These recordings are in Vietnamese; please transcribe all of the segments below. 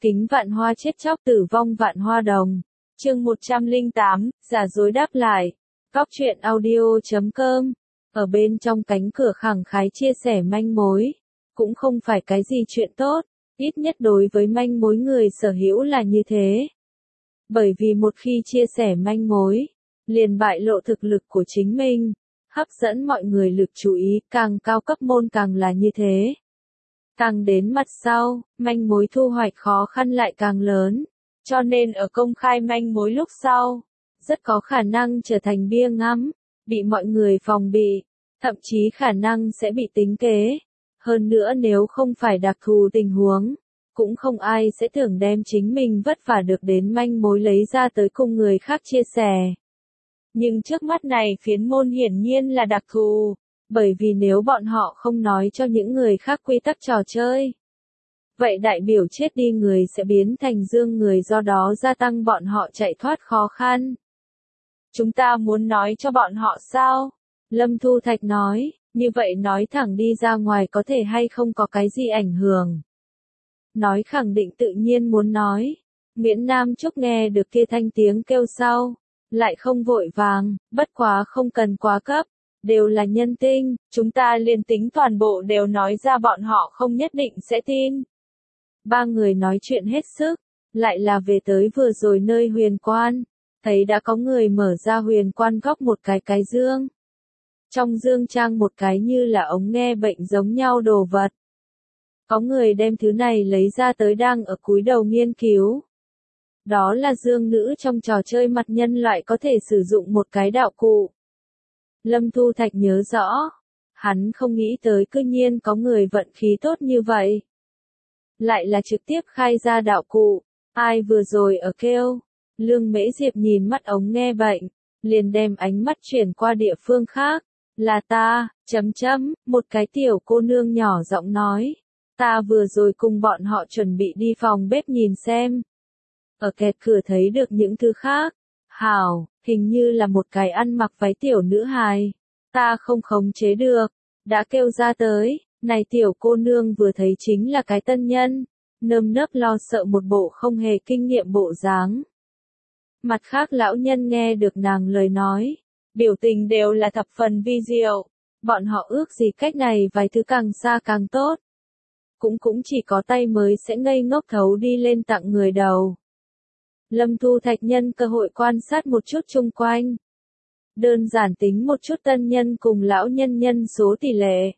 Kính vạn hoa chết chóc tử vong vạn hoa đồng. Chương 108, giả dối đáp lại. Góc truyện audio.com. Ở bên trong cánh cửa khẳng khái chia sẻ manh mối. Cũng không phải cái gì chuyện tốt, ít nhất đối với manh mối người sở hữu là như thế. Bởi vì một khi chia sẻ manh mối, liền bại lộ thực lực của chính mình, hấp dẫn mọi người lực chú ý, càng cao cấp môn càng là như thế. Càng đến mặt sau, manh mối thu hoạch khó khăn lại càng lớn, cho nên ở công khai manh mối lúc sau, rất có khả năng trở thành bia ngắm, bị mọi người phòng bị, thậm chí khả năng sẽ bị tính kế. Hơn nữa nếu không phải đặc thù tình huống, cũng không ai sẽ tưởng đem chính mình vất vả được đến manh mối lấy ra tới cùng người khác chia sẻ. Nhưng trước mắt này phiến môn hiển nhiên là đặc thù, bởi vì nếu bọn họ không nói cho những người khác quy tắc trò chơi, vậy đại biểu chết đi người sẽ biến thành dương người, do đó gia tăng bọn họ chạy thoát khó khăn. Chúng ta muốn nói cho bọn họ sao? Lâm Thu Thạch nói, như vậy nói thẳng đi ra ngoài có thể hay không có cái gì ảnh hưởng. Nói khẳng định tự nhiên muốn nói. Nguyễn Nam Trúc nghe được kia thanh tiếng kêu sau, lại không vội vàng, bất quá không cần quá cấp, đều là nhân tinh, chúng ta liền tính toàn bộ đều nói ra bọn họ không nhất định sẽ tin. Ba người nói chuyện hết sức, lại là về tới vừa rồi nơi huyền quan, thấy đã có người mở ra huyền quan góc một cái dương. Trong dương trang một cái như là ống nghe bệnh giống nhau đồ vật. Có người đem thứ này lấy ra tới đang ở cúi đầu nghiên cứu. Đó là dương nữ trong trò chơi mặt nhân loại có thể sử dụng một cái đạo cụ. Lâm Thu Thạch nhớ rõ, hắn không nghĩ tới cư nhiên có người vận khí tốt như vậy. Lại là trực tiếp khai ra đạo cụ, ai vừa rồi ở kêu. Lương Mễ Diệp nhìn mắt ống nghe bệnh, liền đem ánh mắt chuyển qua địa phương khác. Là ta, một cái tiểu cô nương nhỏ giọng nói. Ta vừa rồi cùng bọn họ chuẩn bị đi phòng bếp nhìn xem. Ở kẹt cửa thấy được những thứ khác. Hảo, hình như là một cái ăn mặc váy tiểu nữ hài. Ta không khống chế được, đã kêu ra tới. Này tiểu cô nương vừa thấy chính là cái tân nhân, nơm nớp lo sợ một bộ không hề kinh nghiệm bộ dáng. Mặt khác lão nhân nghe được nàng lời nói, biểu tình đều là thập phần vi diệu. Bọn họ ước gì cách này vài thứ càng xa càng tốt. Cũng chỉ có tay mới sẽ ngây ngốc thấu đi lên tặng người đầu. Lâm Thu Thạch nhân cơ hội quan sát một chút chung quanh. Đơn giản tính một chút tân nhân cùng lão nhân nhân số tỷ lệ.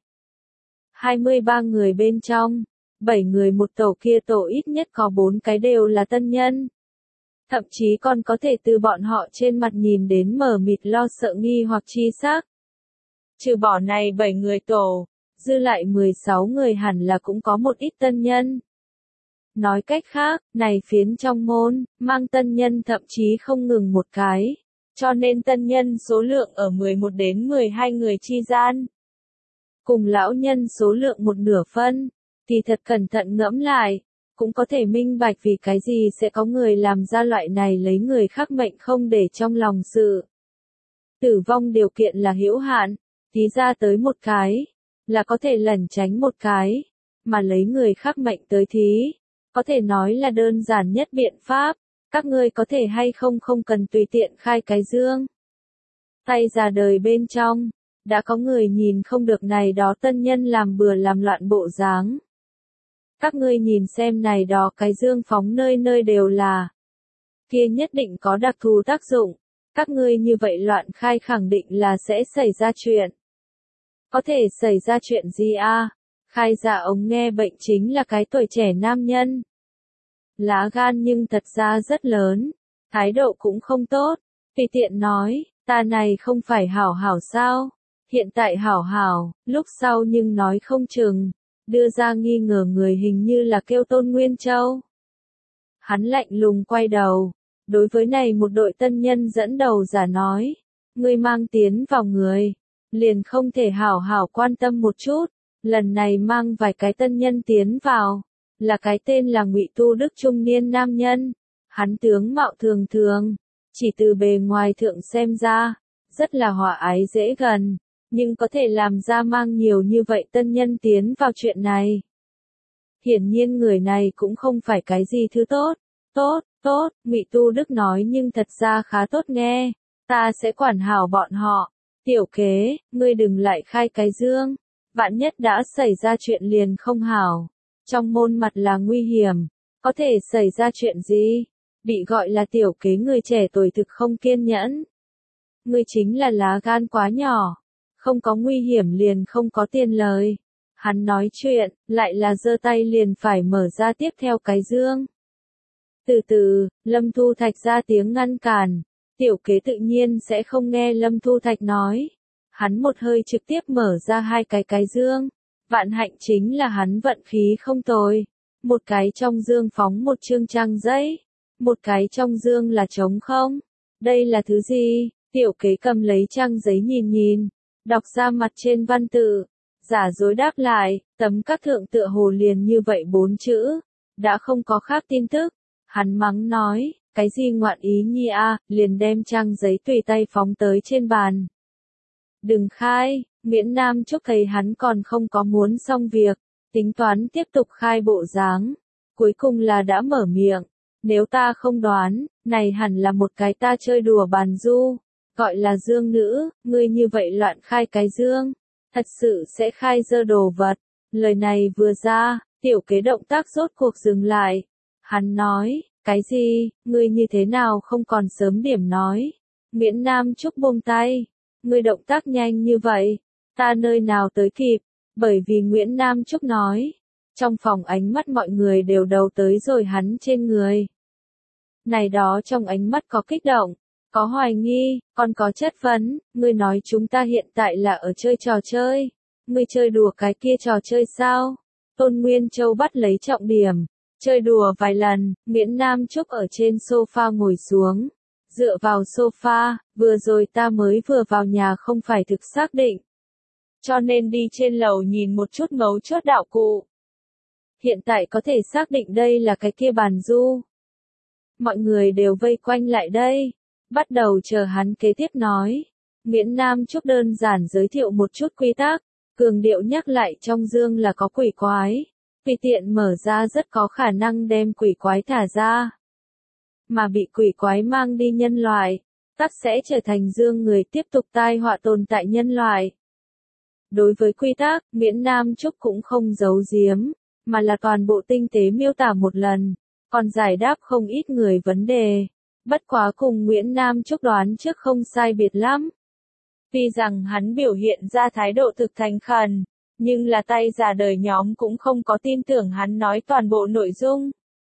23 người bên trong, 7 người một tổ, kia tổ ít nhất có 4 cái đều là tân nhân. Thậm chí còn có thể từ bọn họ trên mặt nhìn đến mờ mịt lo sợ nghi hoặc chi sắc. Trừ bỏ này 7 người tổ, dư lại 16 người hẳn là cũng có một ít tân nhân. Nói cách khác, này phiến trong môn, mang tân nhân thậm chí không ngừng một cái, cho nên tân nhân số lượng ở 11 đến 12 người chi gian. Cùng lão nhân số lượng một nửa phân, thì thật cẩn thận ngẫm lại, cũng có thể minh bạch vì cái gì sẽ có người làm ra loại này lấy người khác mệnh không để trong lòng sự. Tử vong điều kiện là hữu hạn, tí ra tới một cái, là có thể lẩn tránh một cái, mà lấy người khác mệnh tới thí, có thể nói là đơn giản nhất biện pháp, các ngươi có thể hay không cần tùy tiện khai cái dương. Tay già đời bên trong, đã có người nhìn không được này đó tân nhân làm bừa làm loạn bộ dáng. Các ngươi nhìn xem này đó cái dương phóng nơi nơi đều là. Kia nhất định có đặc thù tác dụng, các ngươi như vậy loạn khai khẳng định là sẽ xảy ra chuyện. Có thể xảy ra chuyện gì a? Khai ra ống nghe bệnh chính là cái tuổi trẻ nam nhân. Lá gan nhưng thật ra rất lớn, thái độ cũng không tốt, tùy tiện nói, ta này không phải hảo hảo sao, hiện tại hảo hảo, lúc sau nhưng nói không chừng, đưa ra nghi ngờ người hình như là kêu Tôn Nguyên Châu. Hắn lạnh lùng quay đầu, đối với này một đội tân nhân dẫn đầu giả nói, ngươi mang tiến vào người, liền không thể hảo hảo quan tâm một chút, lần này mang vài cái tân nhân tiến vào. Là cái tên là Ngụy Tu Đức trung niên nam nhân, hắn tướng mạo thường thường, chỉ từ bề ngoài thượng xem ra, rất là hòa ái dễ gần, nhưng có thể làm ra mang nhiều như vậy tân nhân tiến vào chuyện này. Hiển nhiên người này cũng không phải cái gì thứ tốt. Tốt, Ngụy Tu Đức nói nhưng thật ra khá tốt nghe. Ta sẽ quản hảo bọn họ. Tiểu kế, ngươi đừng lại khai cái dương. Vạn nhất đã xảy ra chuyện liền không hảo. Trong môn mặt là nguy hiểm. Có thể xảy ra chuyện gì? Bị gọi là tiểu kế người trẻ tuổi thực không kiên nhẫn. Ngươi chính là lá gan quá nhỏ. Không có nguy hiểm liền không có tiền lời. Hắn nói chuyện, lại là giơ tay liền phải mở ra tiếp theo cái dương. Từ từ, Lâm Thu Thạch ra tiếng ngăn cản. Tiểu kế tự nhiên sẽ không nghe Lâm Thu Thạch nói. Hắn một hơi trực tiếp mở ra hai cái dương. Vạn hạnh chính là hắn vận khí không tồi. Một cái trong dương phóng một chương trang giấy. Một cái trong dương là trống không. Đây là thứ gì? Tiểu kế cầm lấy trang giấy nhìn nhìn. Đọc ra mặt trên văn tự. Giả dối đáp lại, tấm các thượng tựa hồ liền như vậy 4 chữ. Đã không có khác tin tức. Hắn mắng nói, cái gì ngoạn ý nhi a, liền đem trang giấy tùy tay phóng tới trên bàn. Đừng khai, Nguyễn Nam Trúc thấy hắn còn không có muốn xong việc, tính toán tiếp tục khai bộ dáng. Cuối cùng là đã mở miệng, nếu ta không đoán, này hẳn là một cái ta chơi đùa bàn du, gọi là dương nữ, ngươi như vậy loạn khai cái dương, thật sự sẽ khai dơ đồ vật. Lời này vừa ra, tiểu kế động tác rốt cuộc dừng lại. Hắn nói, cái gì, ngươi như thế nào không còn sớm điểm nói. Nguyễn Nam Trúc buông tay, ngươi động tác nhanh như vậy, ta nơi nào tới kịp, bởi vì Nguyễn Nam Trúc nói. Trong phòng ánh mắt mọi người đều đầu tới rồi hắn trên người. Này đó trong ánh mắt có kích động, có hoài nghi, còn có chất vấn, ngươi nói chúng ta hiện tại là ở chơi trò chơi. Ngươi chơi đùa cái kia trò chơi sao? Tôn Nguyên Châu bắt lấy trọng điểm. Chơi đùa vài lần, Nguyễn Nam Trúc ở trên sofa ngồi xuống. Dựa vào sofa, vừa rồi ta mới vừa vào nhà không phải thực xác định. Cho nên đi trên lầu nhìn một chút mấu chốt đạo cụ. Hiện tại có thể xác định đây là cái kia bàn du. Mọi người đều vây quanh lại đây. Bắt đầu chờ hắn kế tiếp nói. Nguyễn Nam Trúc đơn giản giới thiệu một chút quy tắc. Cường điệu nhắc lại trong dương là có quỷ quái. Tùy tiện mở ra rất có khả năng đem quỷ quái thả ra. Mà bị quỷ quái mang đi nhân loại, tắc sẽ trở thành dương người tiếp tục tai họa tồn tại nhân loại. Đối với quy tắc, Nguyễn Nam Trúc cũng không giấu giếm, mà là toàn bộ tinh tế miêu tả một lần, còn giải đáp không ít người vấn đề. Bất quá cùng Nguyễn Nam Trúc đoán trước không sai biệt lắm. Tuy rằng hắn biểu hiện ra thái độ thực thành khẩn, nhưng là tay già đời nhóm cũng không có tin tưởng hắn nói toàn bộ nội dung.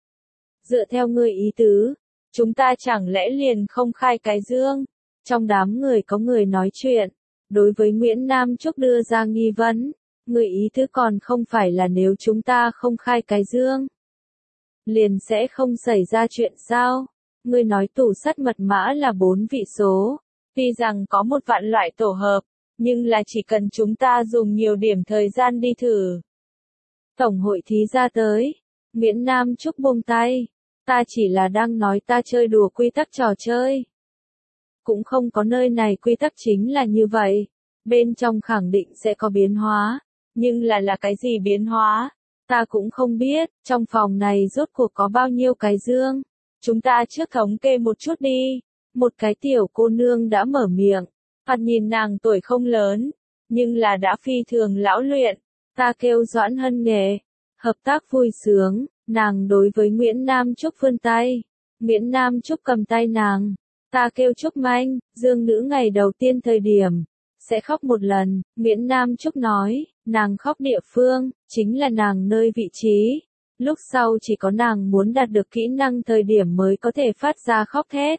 Dựa theo ngươi ý tứ, chúng ta chẳng lẽ liền không khai cái dương? Trong đám người có người nói chuyện, đối với Nguyễn Nam Trúc đưa ra nghi vấn, người ý tứ còn không phải là nếu chúng ta không khai cái dương, liền sẽ không xảy ra chuyện sao? Ngươi nói tủ sắt mật mã là 4 vị số, tuy rằng có một vạn loại tổ hợp, nhưng là chỉ cần chúng ta dùng nhiều điểm thời gian đi thử. Tổng hội thí ra tới, Nguyễn Nam Trúc buông tay, ta chỉ là đang nói ta chơi đùa quy tắc trò chơi. Cũng không có nơi này quy tắc chính là như vậy, bên trong khẳng định sẽ có biến hóa, nhưng là cái gì biến hóa, ta cũng không biết, trong phòng này rốt cuộc có bao nhiêu cái dương. Chúng ta trước thống kê một chút đi, một cái tiểu cô nương đã mở miệng. Thoạt nhìn nàng tuổi không lớn, nhưng là đã phi thường lão luyện. Ta kêu Doãn Hân Nghệ, hợp tác vui sướng, nàng đối với Nguyễn Nam Trúc vươn tay. Nguyễn Nam Trúc cầm tay nàng. Ta kêu Trúc Manh, dương nữ ngày đầu tiên thời điểm, sẽ khóc một lần. Nguyễn Nam Trúc nói, nàng khóc địa phương, chính là nàng nơi vị trí. Lúc sau chỉ có nàng muốn đạt được kỹ năng thời điểm mới có thể phát ra khóc thét.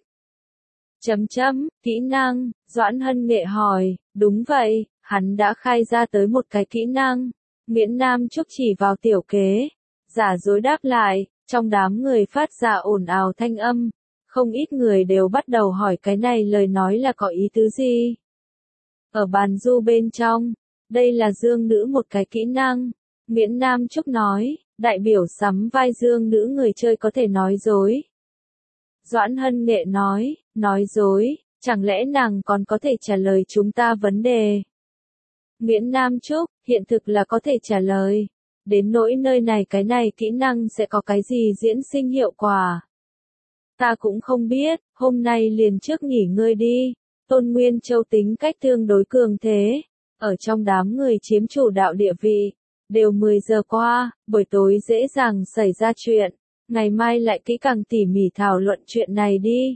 Kỹ năng, Doãn Hân Nghệ hỏi, đúng vậy, hắn đã khai ra tới một cái kỹ năng. Nguyễn Nam Trúc chỉ vào tiểu kế, giả dối đáp lại, trong đám người phát ra ồn ào thanh âm, không ít người đều bắt đầu hỏi cái này lời nói là có ý tứ gì. Ở bàn du bên trong, đây là dương nữ một cái kỹ năng. Nguyễn Nam Trúc nói, đại biểu sắm vai dương nữ người chơi có thể nói dối. Doãn Hân Nghệ nói dối, chẳng lẽ nàng còn có thể trả lời chúng ta vấn đề? Nguyễn Nam Trúc, hiện thực là có thể trả lời. Đến nỗi nơi này cái này kỹ năng sẽ có cái gì diễn sinh hiệu quả. Ta cũng không biết, hôm nay liền trước nghỉ ngơi đi. Tôn Nguyên Châu tính cách tương đối cường thế, ở trong đám người chiếm chủ đạo địa vị, đều 10 giờ qua, buổi tối dễ dàng xảy ra chuyện, ngày mai lại kỹ càng tỉ mỉ thảo luận chuyện này đi.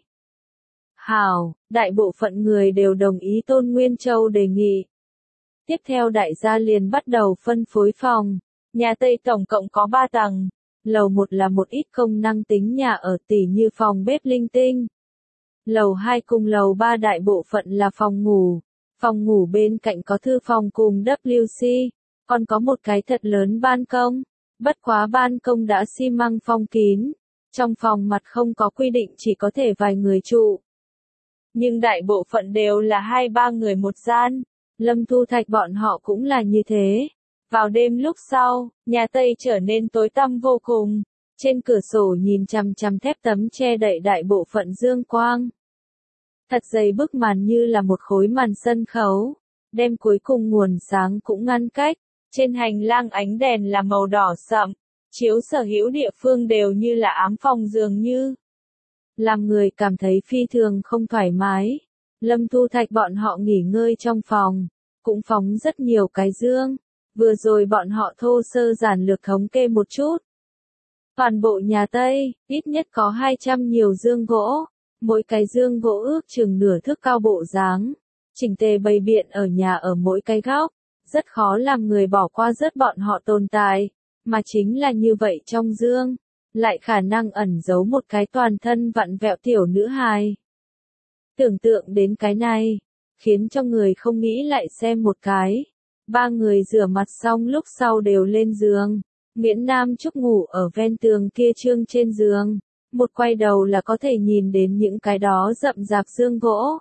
Hảo, đại bộ phận người đều đồng ý Tôn Nguyên Châu đề nghị. Tiếp theo đại gia liền bắt đầu phân phối phòng, nhà Tây tổng cộng có 3 tầng, lầu 1 là một ít công năng tính nhà ở tỉ như phòng bếp linh tinh. Lầu 2 cùng lầu 3 đại bộ phận là phòng ngủ bên cạnh có thư phòng cùng WC, còn có một cái thật lớn ban công, bất quá ban công đã xi măng phong kín, trong phòng mặt không có quy định chỉ có thể vài người trụ. Nhưng đại bộ phận đều là 2-3 người một gian, Lâm Thu Thạch bọn họ cũng là như thế. Vào đêm lúc sau, nhà Tây trở nên tối tăm vô cùng, trên cửa sổ nhìn chằm chằm thép tấm che đậy đại bộ phận dương quang. Thật dày bức màn như là một khối màn sân khấu, đem cuối cùng nguồn sáng cũng ngăn cách, trên hành lang ánh đèn là màu đỏ sậm, chiếu sở hữu địa phương đều như là ám phòng dường như. Làm người cảm thấy phi thường không thoải mái. Lâm Thu Thạch bọn họ nghỉ ngơi trong phòng, cũng phóng rất nhiều cái dương. Vừa rồi bọn họ thô sơ giản lược thống kê một chút. Toàn bộ nhà Tây, ít nhất có 200 nhiều dương gỗ, mỗi cái dương gỗ ước chừng nửa thước cao bộ dáng, chỉnh tề bày biện ở nhà ở mỗi cái góc, rất khó làm người bỏ qua rớt bọn họ tồn tại, mà chính là như vậy trong dương, lại khả năng ẩn giấu một cái toàn thân vặn vẹo tiểu nữ hài. Tưởng tượng đến cái này, khiến cho người không nghĩ lại xem một cái. 3 người rửa mặt xong lúc sau đều lên giường, Miễn Nam Trúc ngủ ở ven tường kia trương trên giường, một quay đầu là có thể nhìn đến những cái đó rậm rạp dương gỗ.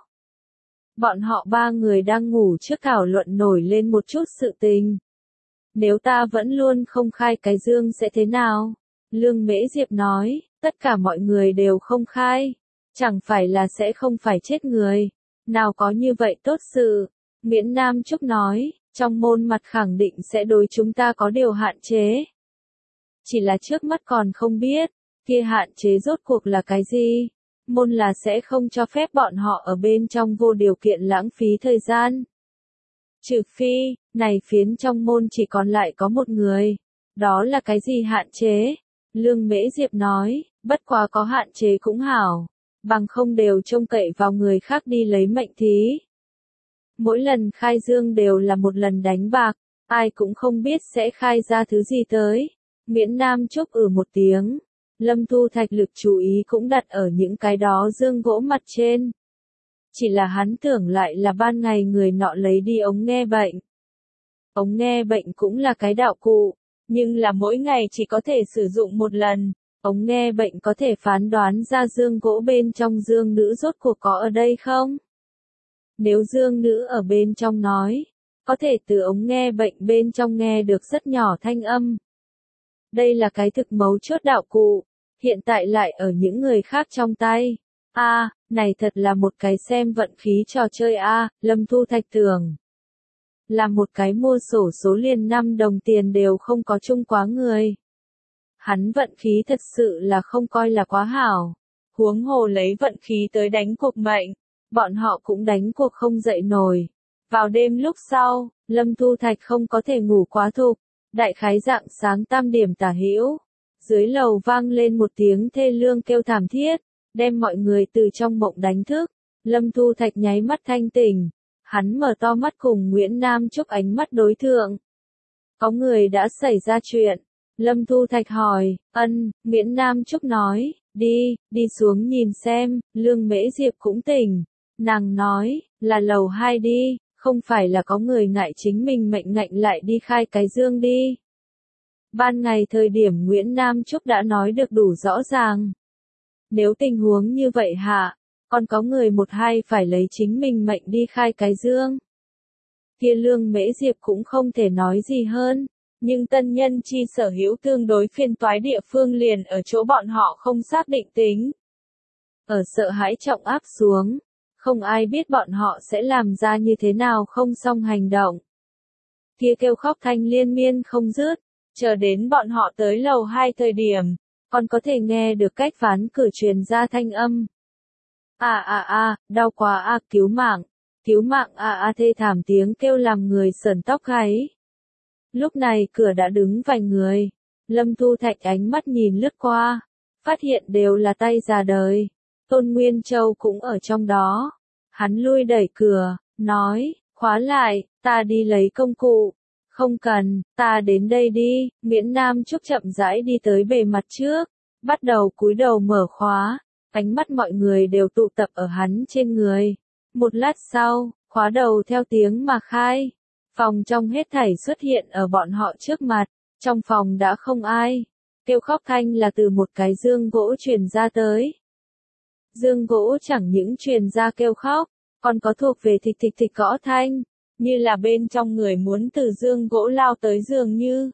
Bọn họ 3 người đang ngủ trước thảo luận nổi lên một chút sự tình. Nếu ta vẫn luôn không khai cái dương sẽ thế nào? Lương Mễ Diệp nói, tất cả mọi người đều không khai, chẳng phải là sẽ không phải chết người, nào có như vậy tốt sự. Miễn Nam Trúc nói, trong môn mặt khẳng định sẽ đối chúng ta có điều hạn chế. Chỉ là trước mắt còn không biết, kia hạn chế rốt cuộc là cái gì? Môn là sẽ không cho phép bọn họ ở bên trong vô điều kiện lãng phí thời gian. Trừ phi, này phiến trong môn chỉ còn lại có một người. Đó là cái gì hạn chế? Lương Mễ Diệp nói, bất quá có hạn chế cũng hảo, bằng không đều trông cậy vào người khác đi lấy mệnh thí. Mỗi lần khai dương đều là một lần đánh bạc, ai cũng không biết sẽ khai ra thứ gì tới. Miễn Nam Trúc một tiếng. Lâm Thu Thạch lực chú ý cũng đặt ở những cái đó dương gỗ mặt trên. Chỉ là hắn tưởng lại là ban ngày người nọ lấy đi ống nghe bệnh. Ống nghe bệnh cũng là cái đạo cụ, nhưng là mỗi ngày chỉ có thể sử dụng một lần. Ống nghe bệnh có thể phán đoán ra dương gỗ bên trong dương nữ rốt cuộc có ở đây không? Nếu dương nữ ở bên trong nói, có thể từ ống nghe bệnh bên trong nghe được rất nhỏ thanh âm. Đây là cái thực mấu chốt đạo cụ, hiện tại lại ở những người khác trong tay. Này thật là một cái xem vận khí trò chơi Lâm Thu Thạch tưởng. Là một cái mua sổ số liền 5 đồng tiền đều không có chung quá người. Hắn vận khí thật sự là không coi là quá hảo. Huống hồ lấy vận khí tới đánh cuộc mệnh, bọn họ cũng đánh cuộc không dậy nổi. Vào đêm lúc sau, Lâm Thu Thạch không có thể ngủ quá thục, đại khái rạng sáng 8 điểm tả hữu. Dưới lầu vang lên một tiếng thê lương kêu thảm thiết, đem mọi người từ trong mộng đánh thức. Lâm Thu Thạch nháy mắt thanh tỉnh, hắn mở to mắt cùng Nguyễn Nam Trúc ánh mắt đối thượng. Có người đã xảy ra chuyện. Lâm Thu Thạch hỏi, Nguyễn Nam Trúc nói, đi xuống nhìn xem. Lương Mễ Diệp cũng tỉnh. Nàng nói, là lầu 2 đi, không phải là có người ngại chính mình mệnh ngạnh lại đi khai cái dương đi. Ban ngày thời điểm Nguyễn Nam Trúc đã nói được đủ rõ ràng. Nếu tình huống như vậy còn có người một hai phải lấy chính mình mệnh đi khai cái dương. Kia Lương Mễ Diệp cũng không thể nói gì hơn, nhưng tân nhân chi sở hữu tương đối phiền toái địa phương liền ở chỗ bọn họ không xác định tính. Ở sợ hãi trọng áp xuống, không ai biết bọn họ sẽ làm ra như thế nào không xong hành động. Kia kêu khóc thanh liên miên không dứt, Chờ đến bọn họ tới lầu 2 thời điểm, còn có thể nghe được cách ván cửa truyền ra thanh âm. Đau quá cứu mạng thê thảm tiếng kêu làm người sởn tóc gáy. Lúc này cửa đã đứng vài người, Lâm Thu Thạch ánh mắt nhìn lướt qua, phát hiện đều là tay già đời, Tôn Nguyên Châu cũng ở trong đó. Hắn lui đẩy cửa, nói, khóa lại, ta đi lấy công cụ. Không cần, ta đến đây đi. Miễn Nam Trúc chậm rãi đi tới bề mặt trước, bắt đầu cúi đầu mở khóa, ánh mắt mọi người đều tụ tập ở hắn trên người. Một lát sau, khóa đầu theo tiếng mà khai. Phòng trong hết thảy xuất hiện ở bọn họ trước mặt, trong phòng đã không ai. Kêu khóc thanh là từ một cái dương gỗ truyền ra tới. Dương gỗ chẳng những truyền ra kêu khóc, còn có thuộc về thịch thịch thịch gõ thanh, như là bên trong người muốn từ dương gỗ lao tới dường như.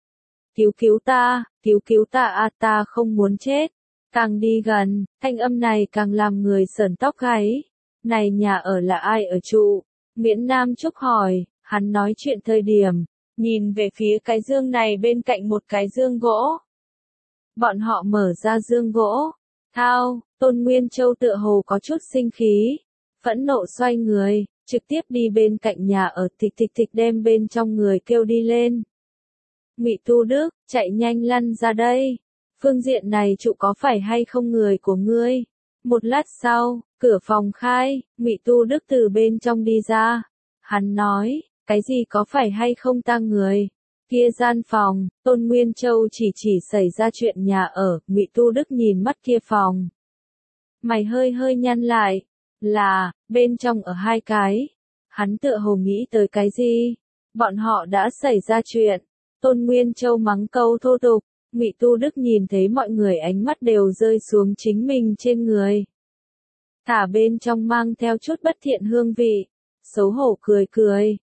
Cứu cứu ta ta không muốn chết. Càng đi gần, thanh âm này càng làm người sởn tóc gáy. Này nhà ở là ai ở trụ? Miễn Nam Trúc hỏi, hắn nói chuyện thời điểm, nhìn về phía cái dương này bên cạnh một cái dương gỗ. Bọn họ mở ra dương gỗ. Thao, Tôn Nguyên Châu tựa hồ có chút sinh khí, phẫn nộ xoay người, trực tiếp đi bên cạnh nhà ở thịch thịch thịch đem bên trong người kêu đi lên. Ngụy Tu Đức, chạy nhanh lăn ra đây. Phương diện này trụ có phải hay không người của ngươi? Một lát sau, cửa phòng khai, Ngụy Tu Đức từ bên trong đi ra. Hắn nói, cái gì có phải hay không ta người? Kia gian phòng, Tôn Nguyên Châu chỉ xảy ra chuyện nhà ở, Ngụy Tu Đức nhìn mắt kia phòng. Mày hơi nhăn lại, là, bên trong ở hai cái. Hắn tựa hồ nghĩ tới cái gì? Bọn họ đã xảy ra chuyện. Tôn Nguyên Châu mắng câu thô tục, Ngụy Tu Đức nhìn thấy mọi người ánh mắt đều rơi xuống chính mình trên người. Thả bên trong mang theo chút bất thiện hương vị, xấu hổ cười,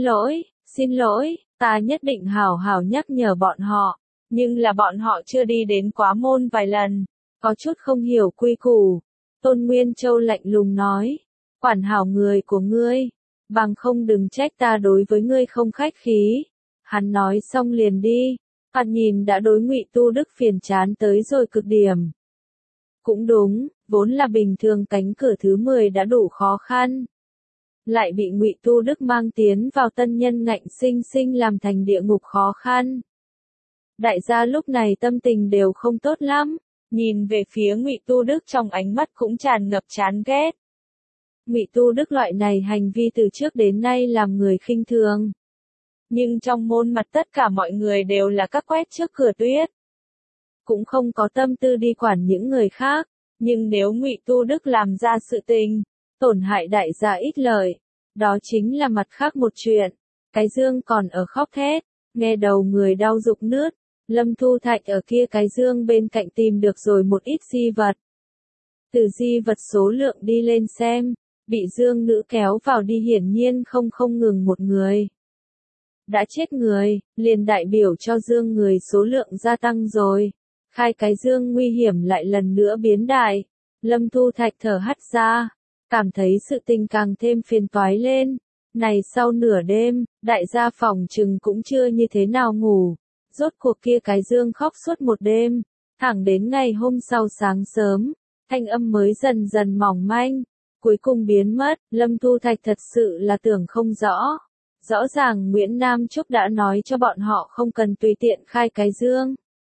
xin lỗi, ta nhất định hảo hảo nhắc nhở bọn họ, nhưng là bọn họ chưa đi đến quá môn vài lần, có chút không hiểu quy củ. Tôn Nguyên Châu lạnh lùng nói, quản hảo người của ngươi, bằng không đừng trách ta đối với ngươi không khách khí. Hắn nói xong liền đi, hắn nhìn đã đối Ngụy Tu Đức phiền chán tới rồi cực điểm. Cũng đúng, vốn là bình thường cánh cửa thứ 10 đã đủ khó khăn. Lại bị Ngụy Tu Đức mang tiến vào tân nhân ngạnh sinh sinh làm thành địa ngục khó khăn. Đại gia lúc này tâm tình đều không tốt lắm, nhìn về phía Ngụy Tu Đức trong ánh mắt cũng tràn ngập chán ghét. Ngụy Tu Đức loại này hành vi từ trước đến nay làm người khinh thường. Nhưng trong môn mặt tất cả mọi người đều là các quét trước cửa tuyết. Cũng không có tâm tư đi quản những người khác, nhưng nếu Ngụy Tu Đức làm ra sự tình, tổn hại đại gia ít lợi, đó chính là mặt khác một chuyện. Cái dương còn ở khóc thét, nghe đầu người đau rụng nướt, Lâm Thu Thạch ở kia cái dương bên cạnh tìm được rồi một ít di vật. Từ di vật số lượng đi lên xem, bị dương nữ kéo vào đi hiển nhiên không ngừng một người. Đã chết người, liền đại biểu cho dương người số lượng gia tăng rồi. Khai cái dương nguy hiểm lại lần nữa biến đại. Lâm Thu Thạch thở hắt ra, cảm thấy sự tình càng thêm phiền toái lên. Này sau nửa đêm, đại gia phòng chừng cũng chưa như thế nào ngủ. Rốt cuộc kia cái dương khóc suốt một đêm, thẳng đến ngày hôm sau sáng sớm, thanh âm mới dần dần mỏng manh, cuối cùng biến mất. Lâm Thu Thạch thật sự là tưởng không rõ. Rõ ràng Nguyễn Nam Trúc đã nói cho bọn họ không cần tùy tiện khai cái dương.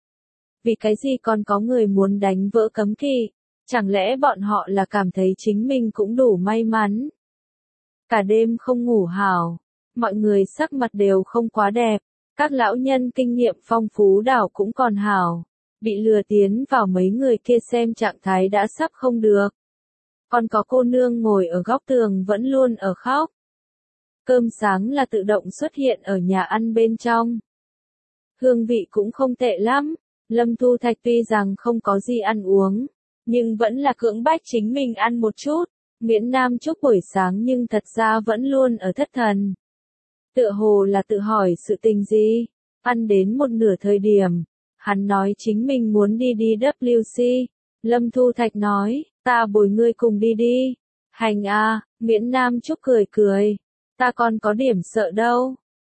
Vì cái gì còn có người muốn đánh vỡ cấm kỵ? Chẳng lẽ bọn họ là cảm thấy chính mình cũng đủ may mắn? Cả đêm không ngủ hảo, mọi người sắc mặt đều không quá đẹp, các lão nhân kinh nghiệm phong phú đảo cũng còn hảo, bị lừa tiến vào mấy người kia xem trạng thái đã sắp không được. Còn có cô nương ngồi ở góc tường vẫn luôn ở khóc. Cơm sáng là tự động xuất hiện ở nhà ăn bên trong. Hương vị cũng không tệ lắm, Lâm Thu Thạch tuy rằng không có gì ăn uống, nhưng vẫn là cưỡng bách chính mình ăn một chút. Nguyễn Nam Trúc buổi sáng nhưng thật ra vẫn luôn ở thất thần. Tựa hồ là tự hỏi sự tình gì, ăn đến một nửa thời điểm, hắn nói chính mình muốn đi WC. Lâm Thu Thạch nói, ta bồi ngươi cùng đi đi. Hành a, Nguyễn Nam Trúc cười, ta còn có điểm sợ đâu.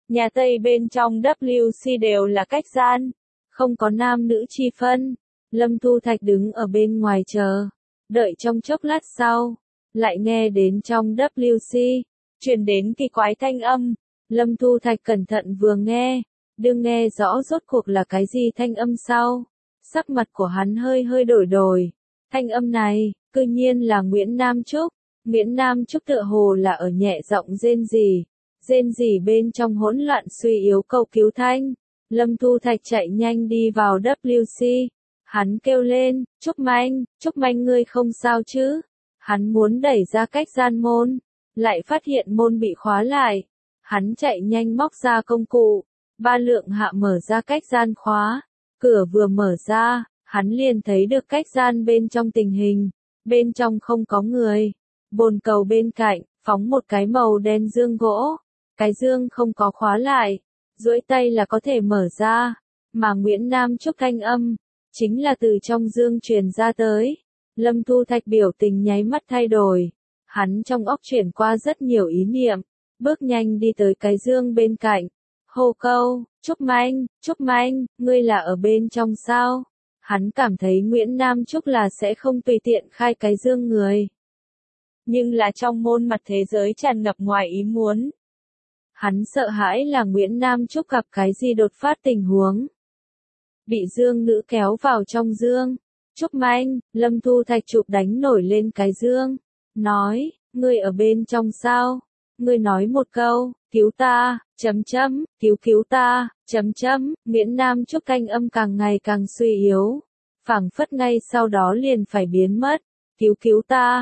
Nhà Tây bên trong WC đều là cách gian, không có nam nữ chi phân. Lâm Thu Thạch đứng ở bên ngoài chờ, đợi trong chốc lát sau, lại nghe đến trong WC, truyền đến kỳ quái thanh âm. Lâm Thu Thạch cẩn thận vừa nghe, đừng nghe rõ rốt cuộc là cái gì thanh âm sau. Sắc mặt của hắn hơi hơi đổi đổi. Thanh âm này, cư nhiên là Nguyễn Nam Trúc. Nguyễn Nam Trúc tựa hồ là ở nhẹ giọng rên rỉ. Rên rỉ bên trong hỗn loạn suy yếu cầu cứu thanh. Lâm Thu Thạch chạy nhanh đi vào WC. Hắn kêu lên, Trúc Manh ngươi không sao chứ? Hắn muốn đẩy ra cách gian môn, lại phát hiện môn bị khóa lại. Hắn chạy nhanh móc ra công cụ, 3 lượng hạ mở ra cách gian khóa. Cửa vừa mở ra, hắn liền thấy được cách gian bên trong tình hình. Bên trong không có người. Bồn cầu bên cạnh, phóng một cái màu đen dương gỗ. Cái dương không có khóa lại, duỗi tay là có thể mở ra. Mà Nguyễn Nam Trúc thanh âm, chính là từ trong dương truyền ra tới. Lâm Thu Thạch biểu tình nháy mắt thay đổi. Hắn trong óc chuyển qua rất nhiều ý niệm, bước nhanh đi tới cái dương bên cạnh. Hô câu, Trúc Manh, ngươi là ở bên trong sao? Hắn cảm thấy Nguyễn Nam Trúc là sẽ không tùy tiện khai cái dương người. Nhưng là trong môn mặt thế giới tràn ngập ngoài ý muốn. Hắn sợ hãi là Nguyễn Nam Trúc gặp cái gì đột phát tình huống. Bị dương nữ kéo vào trong dương. Trúc Manh, Lâm Thu Thạch chụp đánh nổi lên cái dương. Nói, ngươi ở bên trong sao? Ngươi nói một câu, cứu ta, cứu ta, Nguyễn Nam Trúc thanh âm càng ngày càng suy yếu. Phảng phất ngay sau đó liền phải biến mất. Cứu ta,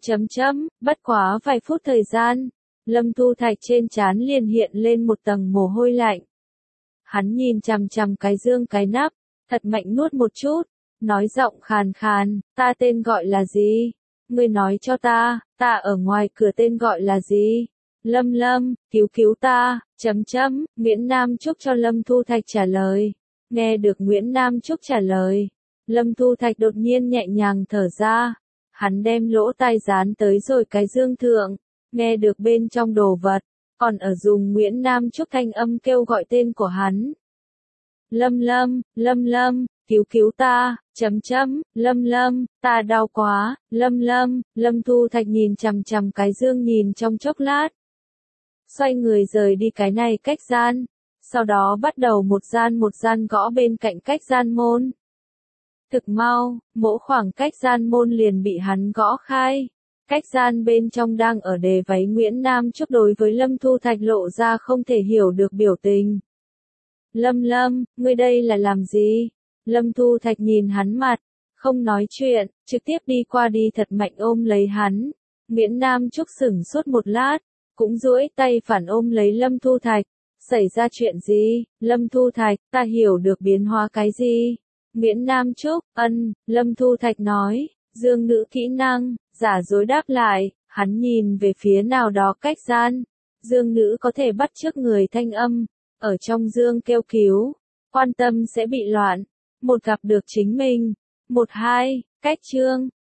bất quá vài phút thời gian. Lâm Thu Thạch trên trán liền hiện lên một tầng mồ hôi lạnh. Hắn nhìn chằm chằm cái dương cái nắp, thật mạnh nuốt một chút, nói giọng khàn khàn, ta tên gọi là gì? Ngươi nói cho ta ở ngoài cửa tên gọi là gì? Lâm, cứu ta, Nguyễn Nam Trúc cho Lâm Thu Thạch trả lời. Nghe được Nguyễn Nam Trúc trả lời, Lâm Thu Thạch đột nhiên nhẹ nhàng thở ra. Hắn đem lỗ tai dán tới rồi cái dương thượng, nghe được bên trong đồ vật, còn ở dùng Nguyễn Nam Trúc thanh âm kêu gọi tên của hắn. Lâm, cứu ta, Lâm, ta đau quá, Lâm Thu Thạch nhìn chằm chằm cái dương nhìn trong chốc lát. Xoay người rời đi cái này cách gian, sau đó bắt đầu một gian gõ bên cạnh cách gian môn. Thực mau, mỗi khoảng cách gian môn liền bị hắn gõ khai. Cách gian bên trong đang ở đề váy Nguyễn Nam Trúc đối với Lâm Thu Thạch lộ ra không thể hiểu được biểu tình. Lâm, ngươi đây là làm gì? Lâm Thu Thạch nhìn hắn mặt, không nói chuyện, trực tiếp đi qua đi thật mạnh ôm lấy hắn. Nguyễn Nam Trúc sửng sốt một lát, cũng duỗi tay phản ôm lấy Lâm Thu Thạch. Xảy ra chuyện gì? Lâm Thu Thạch, ta hiểu được biến hóa cái gì? Nguyễn Nam Trúc, Lâm Thu Thạch nói, dương nữ kỹ năng, giả dối đáp lại, hắn nhìn về phía nào đó cách gian. Dương nữ có thể bắt chước người thanh âm, ở trong dương kêu cứu, quan tâm sẽ bị loạn, một gặp được chính mình. 12, cách chương.